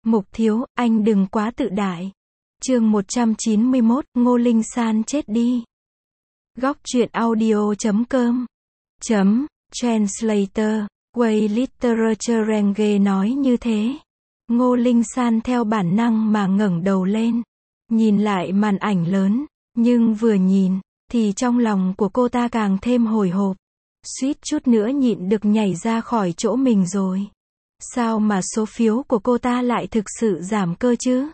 Mục thiếu, anh đừng quá tự đại. Chương 191, Ngô Linh San chết đi. Góc truyện audio.com Translator, Way Literature Renge nói như thế. Ngô Linh San theo bản năng mà ngẩng đầu lên, nhìn lại màn ảnh lớn, nhưng vừa nhìn, thì trong lòng của cô ta càng thêm hồi hộp, suýt chút nữa nhịn được nhảy ra khỏi chỗ mình rồi. Sao mà số phiếu của cô ta lại thực sự giảm cơ chứ?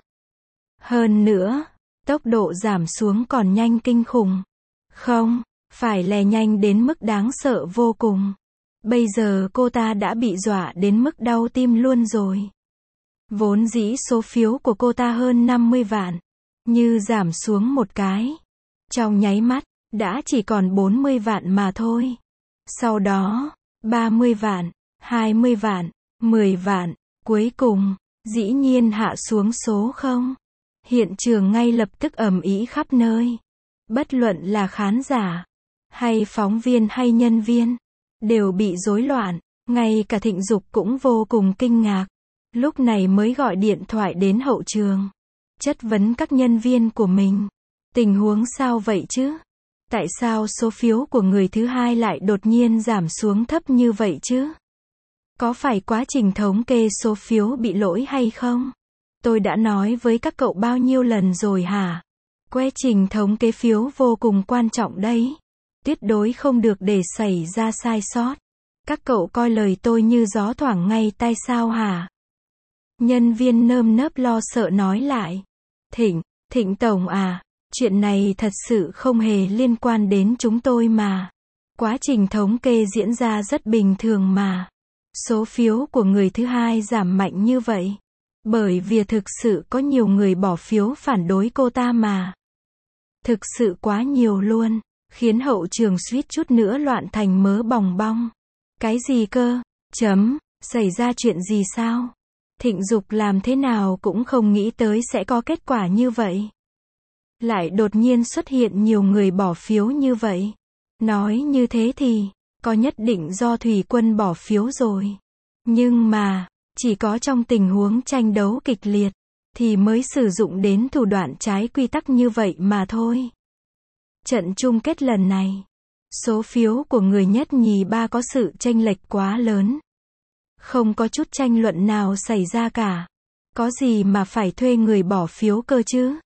Hơn nữa, tốc độ giảm xuống còn nhanh kinh khủng. Không, phải là nhanh đến mức đáng sợ vô cùng. Bây giờ cô ta đã bị dọa đến mức đau tim luôn rồi. Vốn dĩ số phiếu của cô ta hơn 50 vạn, như giảm xuống một cái, trong nháy mắt, đã chỉ còn 40 vạn mà thôi. Sau đó, 30 vạn, 20 vạn, 10 vạn, cuối cùng, dĩ nhiên hạ xuống số 0. Hiện trường ngay lập tức ầm ĩ khắp nơi. Bất luận là khán giả, hay phóng viên hay nhân viên, đều bị rối loạn, ngay cả Thịnh Dục cũng vô cùng kinh ngạc. Lúc này mới gọi điện thoại đến hậu trường, chất vấn các nhân viên của mình. Tình huống sao vậy chứ? Tại sao số phiếu của người thứ hai lại đột nhiên giảm xuống thấp như vậy chứ? Có phải quá trình thống kê số phiếu bị lỗi hay không? Tôi đã nói với các cậu bao nhiêu lần rồi hả? Quá trình thống kê phiếu vô cùng quan trọng đấy. Tuyệt đối không được để xảy ra sai sót. Các cậu coi lời tôi như gió thoảng ngay tai sao hả? Nhân viên nơm nớp lo sợ nói lại. Thịnh Tổng à, chuyện này thật sự không hề liên quan đến chúng tôi mà. Quá trình thống kê diễn ra rất bình thường mà. Số phiếu của người thứ hai giảm mạnh như vậy, bởi vì thực sự có nhiều người bỏ phiếu phản đối cô ta mà. Thực sự quá nhiều luôn, khiến hậu trường suýt chút nữa loạn thành mớ bòng bong. Cái gì cơ? Xảy ra chuyện gì sao? Thịnh Dục làm thế nào cũng không nghĩ tới sẽ có kết quả như vậy. Lại đột nhiên xuất hiện nhiều người bỏ phiếu như vậy. Nói như thế thì, có nhất định do Thủy Quân bỏ phiếu rồi. Nhưng mà, chỉ có trong tình huống tranh đấu kịch liệt, thì mới sử dụng đến thủ đoạn trái quy tắc như vậy mà thôi. Trận chung kết lần này, số phiếu của người nhất nhì ba có sự chênh lệch quá lớn. Không có chút tranh luận nào xảy ra cả. Có gì mà phải thuê người bỏ phiếu cơ chứ?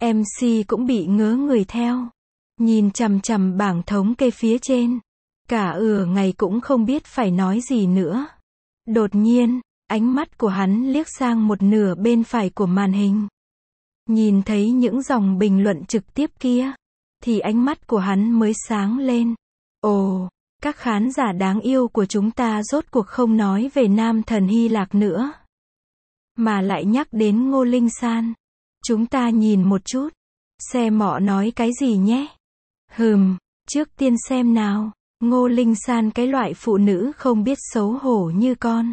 MC cũng bị ngớ người theo. Nhìn chằm chằm bảng thống kê phía trên. Cả ngày cũng không biết phải nói gì nữa. Đột nhiên, ánh mắt của hắn liếc sang một nửa bên phải của màn hình. Nhìn thấy những dòng bình luận trực tiếp kia, thì ánh mắt của hắn mới sáng lên. Ồ, các khán giả đáng yêu của chúng ta rốt cuộc không nói về nam thần Hy Lạc nữa, mà lại nhắc đến Ngô Linh San. Chúng ta nhìn một chút, xem họ nói cái gì nhé. Trước tiên xem nào. Ngô Linh San cái loại phụ nữ không biết xấu hổ như con.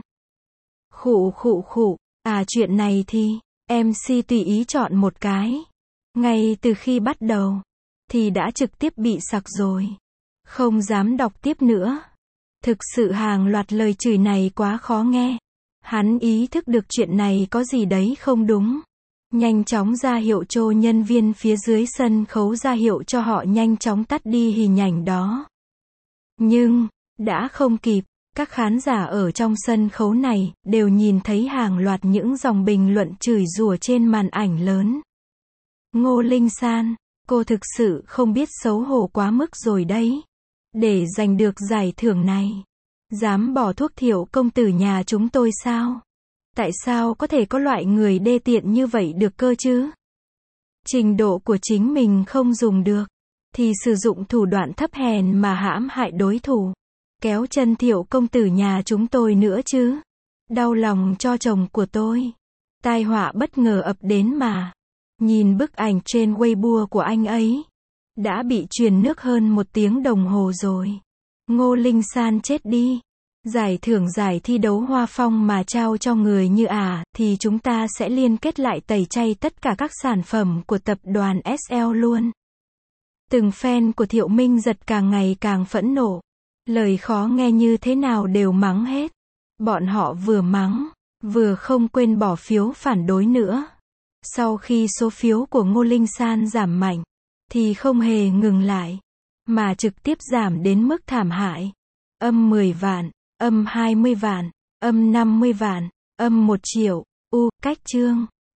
Khụ. Chuyện này thì, MC tùy ý chọn một cái. Ngay từ khi bắt đầu, thì đã trực tiếp bị sặc rồi. Không dám đọc tiếp nữa. Thực sự hàng loạt lời chửi này quá khó nghe. Hắn ý thức được chuyện này có gì đấy không đúng. Nhanh chóng ra hiệu cho nhân viên phía dưới sân khấu ra hiệu cho họ nhanh chóng tắt đi hình ảnh đó. Nhưng, đã không kịp, các khán giả ở trong sân khấu này, đều nhìn thấy hàng loạt những dòng bình luận chửi rủa trên màn ảnh lớn. Ngô Linh San, cô thực sự không biết xấu hổ quá mức rồi đấy. Để giành được giải thưởng này, dám bỏ thuốc Thiệu công tử nhà chúng tôi sao? Tại sao có thể có loại người đê tiện như vậy được cơ chứ? Trình độ của chính mình không dùng được, thì sử dụng thủ đoạn thấp hèn mà hãm hại đối thủ. Kéo chân Thiệu công tử nhà chúng tôi nữa chứ. Đau lòng cho chồng của tôi. Tai họa bất ngờ ập đến mà. Nhìn bức ảnh trên Weibo của anh ấy. Đã bị truyền nước hơn 1 tiếng đồng hồ rồi. Ngô Linh San chết đi. Giải thưởng giải thi đấu Hoa Phong mà trao cho người như thì chúng ta sẽ liên kết lại tẩy chay tất cả các sản phẩm của tập đoàn SL luôn. Từng fan của Thiệu Minh Giật càng ngày càng phẫn nộ. Lời khó nghe như thế nào đều mắng hết. Bọn họ vừa mắng, vừa không quên bỏ phiếu phản đối nữa. Sau khi số phiếu của Ngô Linh San giảm mạnh, thì không hề ngừng lại, mà trực tiếp giảm đến mức thảm hại. Âm 10 vạn, âm 20 vạn, âm 50 vạn, âm 1 triệu, cách chương.